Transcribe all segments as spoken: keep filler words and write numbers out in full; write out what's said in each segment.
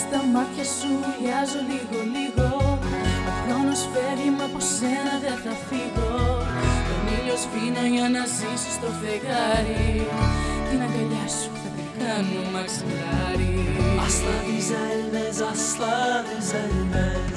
στα μάτια σου ουλιάζω λίγο λίγο. Ο χρόνος φεύγει μα από σένα δεν θα φύγω. Τον ήλιο σβήνω για να ζήσω στο φεγγάρι. Την αγκαλιά σου θα την κάνω μαξιλάρι. Asla düzelmez, asla düzelmez.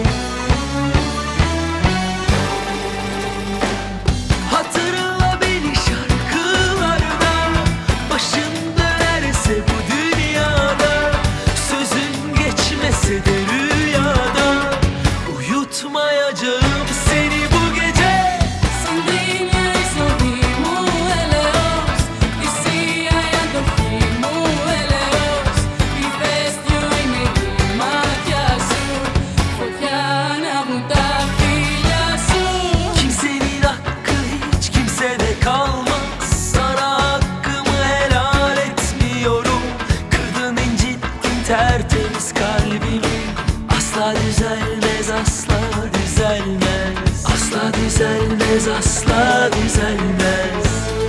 Hatırla beni şarkılarda, başın dönerse bu dünyada, sözün geçmese de rüyada, uyutmayacağım seni bu gece. Sin línea y sonrimo eleos, decía y andojimo eleos, y vestió y me mátια σου, φωτιά να βγουν τα φίλια σου. Kimsenin hakkı hiç kimsede kalmaz. Sana hakkımı helal etmiyorum. Kırdın, incittin tertemiz kalbimi. Asla düzelmez, asla düzelmez. Asla düzelmez, asla düzelmez.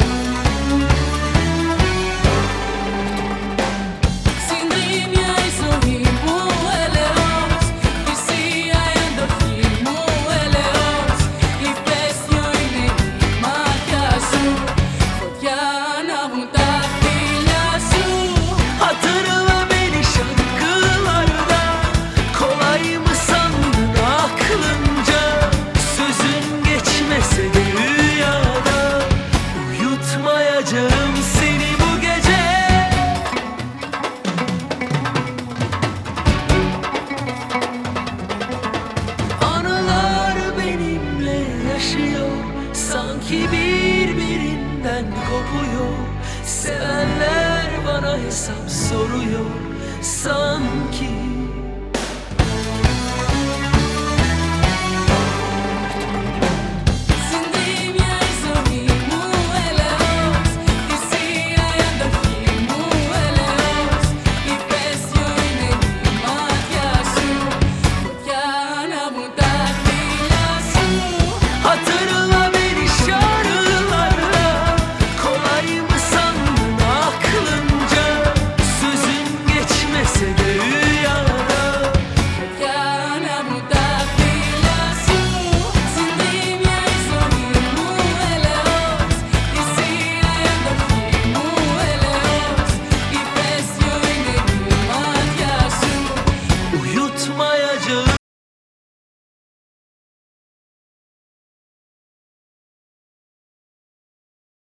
Sin línea y sonrimo eleos, decía y andojimo eleos, y vestió y me mátια σου, φωτιά να βγουν τα φίλια σου. Hatırla beni şarkılarda, kolay mı sandın aklınca? Sözün geçmese de rüyada, uyutmayacağım seni bu gece. Anılar benimle yaşıyor, sanki birbirinden kopuyor. Sevenler bana hesap soruyor, sanki